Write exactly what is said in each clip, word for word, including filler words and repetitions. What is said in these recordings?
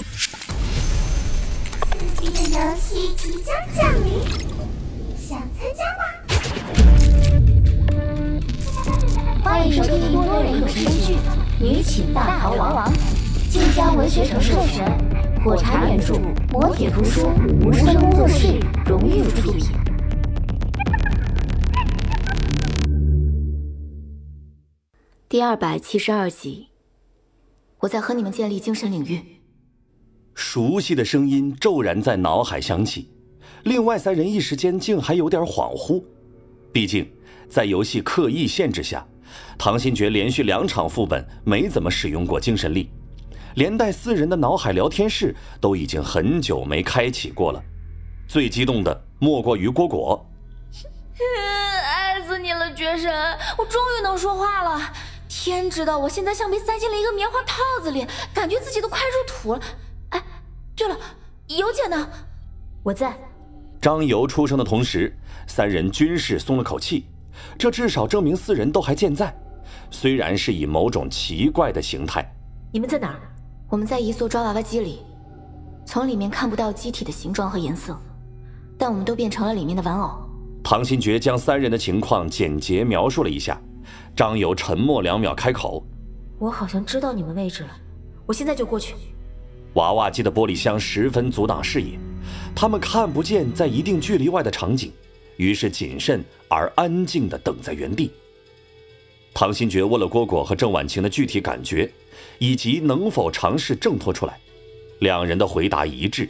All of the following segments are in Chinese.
刺激的游戏即将降临，想参加吗？ 欢迎收听多人有声剧《女寝大逃亡》，晋江文学城授权，火柴原著，磨铁图书，无声工作室荣誉出品。第二百七十二集，我在和你们建立精神领域。 熟悉的声音骤然在脑海响起，另外三人一时间竟还有点恍惚。毕竟在游戏刻意限制下，唐新觉连续两场副本没怎么使用过精神力，连带四人的脑海聊天室都已经很久没开启过了。最激动的莫过于蝈蝈。 爱死你了，绝神，我终于能说话了。天知道我现在像被塞进了一个棉花套子里，感觉自己都快入土了。哎，对了，尤姐呢？ 我在。 张游出生的同时，三人均是松了口气，这至少证明四人都还健在，虽然是以某种奇怪的形态。 你们在哪儿？我们在一座抓娃娃机里，从里面看不到机体的形状和颜色，但我们都变成了里面的玩偶。 唐新觉将三人的情况简洁描述了一下，张游沉默两秒开口： 我好像知道你们位置了，我现在就过去。 娃娃机的玻璃箱十分阻挡视野，他们看不见在一定距离外的场景，于是谨慎而安静地等在原地。唐新觉问了蝈蝈和郑婉晴的具体感觉，以及能否尝试挣脱出来，两人的回答一致。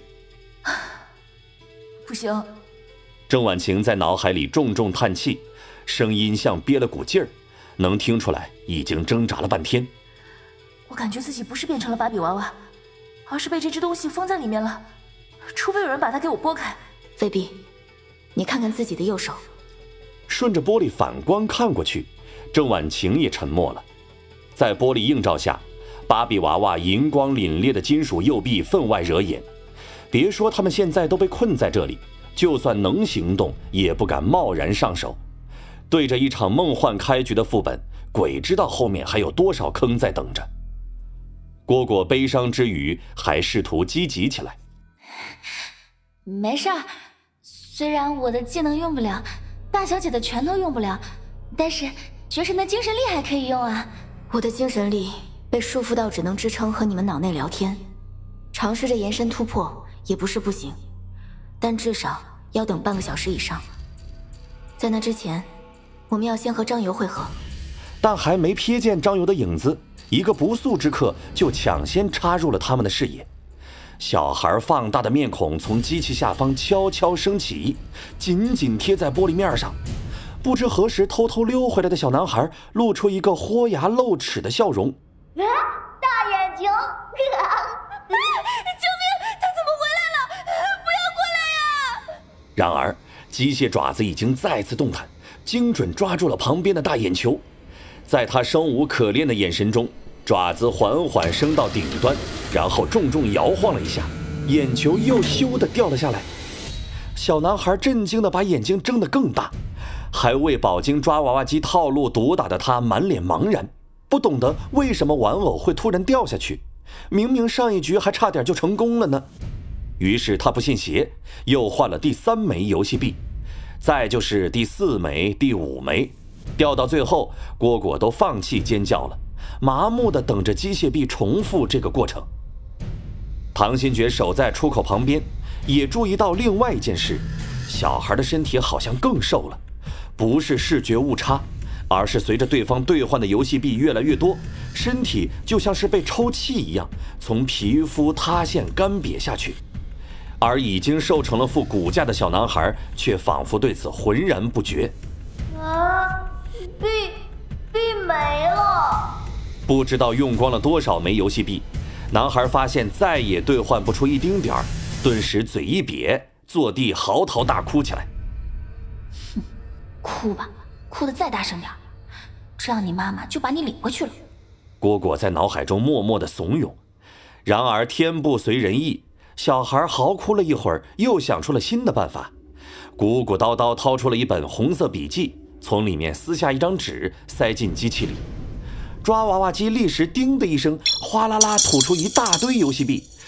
不行。 郑婉晴在脑海里重重叹气，声音像憋了股劲儿，能听出来已经挣扎了半天。 我感觉自己不是变成了芭比娃娃，而是被这只东西封在里面了，除非有人把它给我拨开。 未必，你看看自己的右手。 顺着玻璃反光看过去，郑婉晴也沉默了。在玻璃映照下，芭比娃娃银光凛冽的金属右臂分外惹眼。别说他们现在都被困在这里，就算能行动也不敢贸然上手。对着一场梦幻开局的副本，鬼知道后面还有多少坑在等着。蝈蝈悲伤之余还试图积极起来。 没事儿，虽然我的技能用不了，大小姐的拳头用不了，但是绝神的精神力还可以用啊。 我的精神力被束缚到只能支撑和你们脑内聊天，尝试着延伸突破也不是不行，但至少要等半个小时以上。在那之前，我们要先和张游会合。 但还没瞥见张游的影子，一个不速之客就抢先插入了他们的视野。小孩放大的面孔从机器下方悄悄升起，紧紧贴在玻璃面上。不知何时偷偷溜回来的小男孩露出一个豁牙露齿的笑容。 啊，大眼睛！啊、 救命！他怎么回来了？不要过来呀！ 然而机械爪子已经再次动弹，精准抓住了旁边的大眼球。在他生无可恋的眼神中，爪子缓缓升到顶端，然后重重摇晃了一下，眼球又咻地掉了下来。小男孩震惊地把眼睛睁得更大，还未饱经抓娃娃机套路毒打的他满脸茫然，不懂得为什么玩偶会突然掉下去，明明上一局还差点就成功了呢。于是他不信邪，又换了第三枚游戏币，再就是第四枚、第五枚，掉到最后，蝈蝈都放弃尖叫了，麻木地等着机械臂重复这个过程。唐新觉守在出口旁边，也注意到另外一件事，小孩的身体好像更瘦了，不是视觉误差，而是随着对方兑换的游戏币越来越多，身体就像是被抽气一样，从皮肤塌陷干瘪下去。而已经瘦成了副骨架的小男孩却仿佛对此浑然不觉。 啊，币币没了！ 不知道用光了多少枚游戏币，男孩发现再也兑换不出一丁点儿，顿时嘴一瘪，坐地嚎啕大哭起来。 哼，哭吧，哭得再大声点，这样你妈妈就把你领回去了。 蝈蝈在脑海中默默地怂恿。然而天不随人意，小孩嚎哭了一会儿，又想出了新的办法，鼓鼓叨叨掏出了一本红色笔记，从里面撕下一张纸塞进机器里。抓娃娃机立时叮的一声，哗啦啦吐出一大堆游戏币，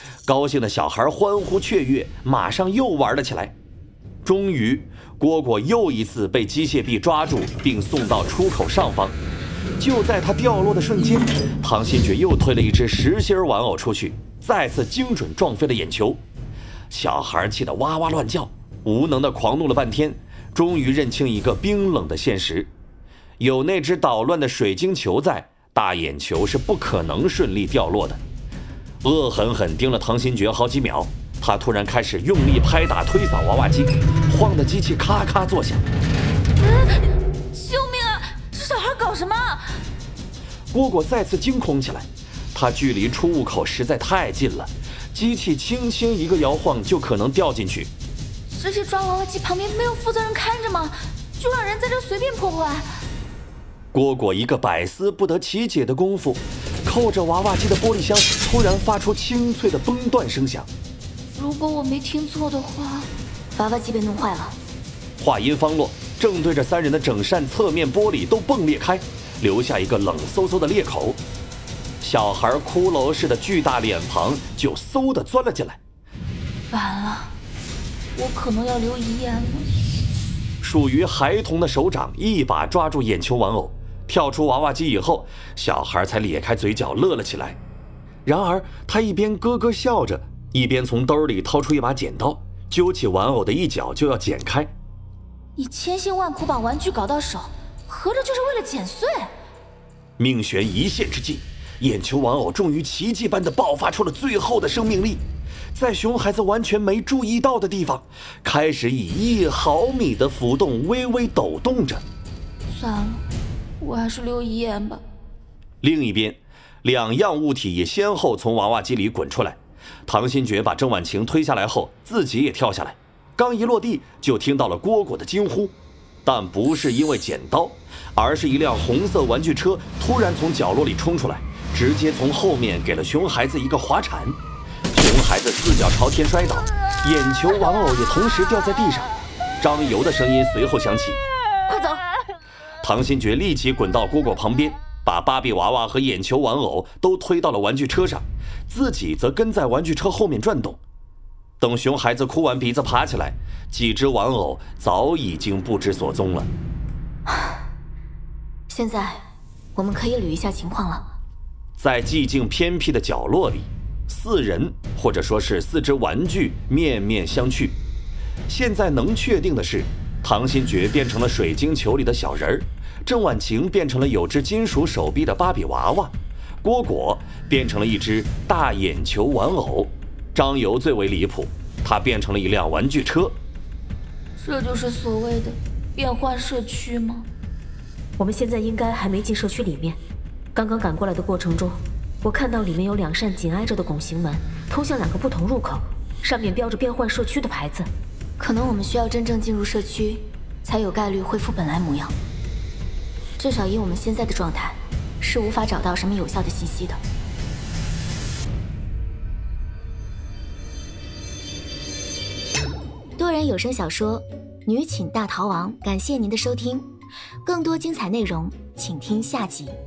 高兴的小孩欢呼雀跃，马上又玩了起来。终于，蝈蝈又一次被机械臂抓住，并送到出口上方。就在它掉落的瞬间，唐新觉又推了一只实心玩偶出去，再次精准撞飞了眼球。小孩气得哇哇乱叫，无能的狂怒了半天，终于认清一个冰冷的现实：有那只捣乱的水晶球在，大眼球是不可能顺利掉落的。恶狠狠盯了唐新觉好几秒，他突然开始用力拍打推扫娃娃机，晃得机器咔咔作响。 救命啊！这小孩搞什么？ 蝈蝈再次惊恐起来，他距离出入口实在太近了，机器轻轻一个摇晃就可能掉进去。 这些抓娃娃机旁边没有负责人看着吗？就让人在这随便破坏？ 蝈蝈一个百思不得其解的功夫，扣着娃娃机的玻璃箱突然发出清脆的崩断声响。 如果我没听错的话， 娃娃机被弄坏了。 话音方落，正对着三人的整扇侧面玻璃都迸裂开，留下一个冷飕飕的裂口。小孩骷髅似的巨大脸庞就嗖地钻了进来。 完了，我可能要留遗言了。 属于孩童的手掌一把抓住眼球玩偶，跳出娃娃机以后，小孩才咧开嘴角乐了起来。然而他一边咯咯笑着，一边从兜里掏出一把剪刀，揪起玩偶的一角就要剪开。 你千辛万苦把玩具搞到手，合着就是为了剪碎？ 命悬一线之际，眼球玩偶终于奇迹般的爆发出了最后的生命力，在熊孩子完全没注意到的地方，开始以一毫米的浮动微微抖动着。 算了，我还是留遗言吧。 另一边，两样物体也先后从娃娃机里滚出来。唐新觉把郑婉晴推下来后，自己也跳下来，刚一落地就听到了蝈蝈的惊呼，但不是因为剪刀，而是一辆红色玩具车突然从角落里冲出来，直接从后面给了熊孩子一个滑铲。熊孩子四脚朝天摔倒，眼球玩偶也同时掉在地上。张游的声音随后响起：“ 快走！” 唐新觉立即滚到蝈蝈旁边，把芭比娃娃和眼球玩偶都推到了玩具车上，自己则跟在玩具车后面转动。等熊孩子哭完鼻子爬起来，几只玩偶早已经不知所踪了。 现在我们可以捋一下情况了。 在寂静偏僻的角落里，四人或者说是四只玩具面面相觑。现在能确定的是，唐新觉变成了水晶球里的小人儿，郑婉晴变成了有只金属手臂的芭比娃娃，蝈蝈变成了一只大眼球玩偶，张游最为离谱，他变成了一辆玩具车。 这就是所谓的变换社区吗？ 我们现在应该还没进社区里面。刚刚赶过来的过程中，我看到里面有两扇紧挨着的拱形门，通向两个不同入口，上面标着变换社区的牌子。 可能我们需要真正进入社区，才有概率恢复本来模样。至少以我们现在的状态，是无法找到什么有效的信息的。 多人有声小说《女寝大逃亡》，感谢您的收听，更多精彩内容，请听下集。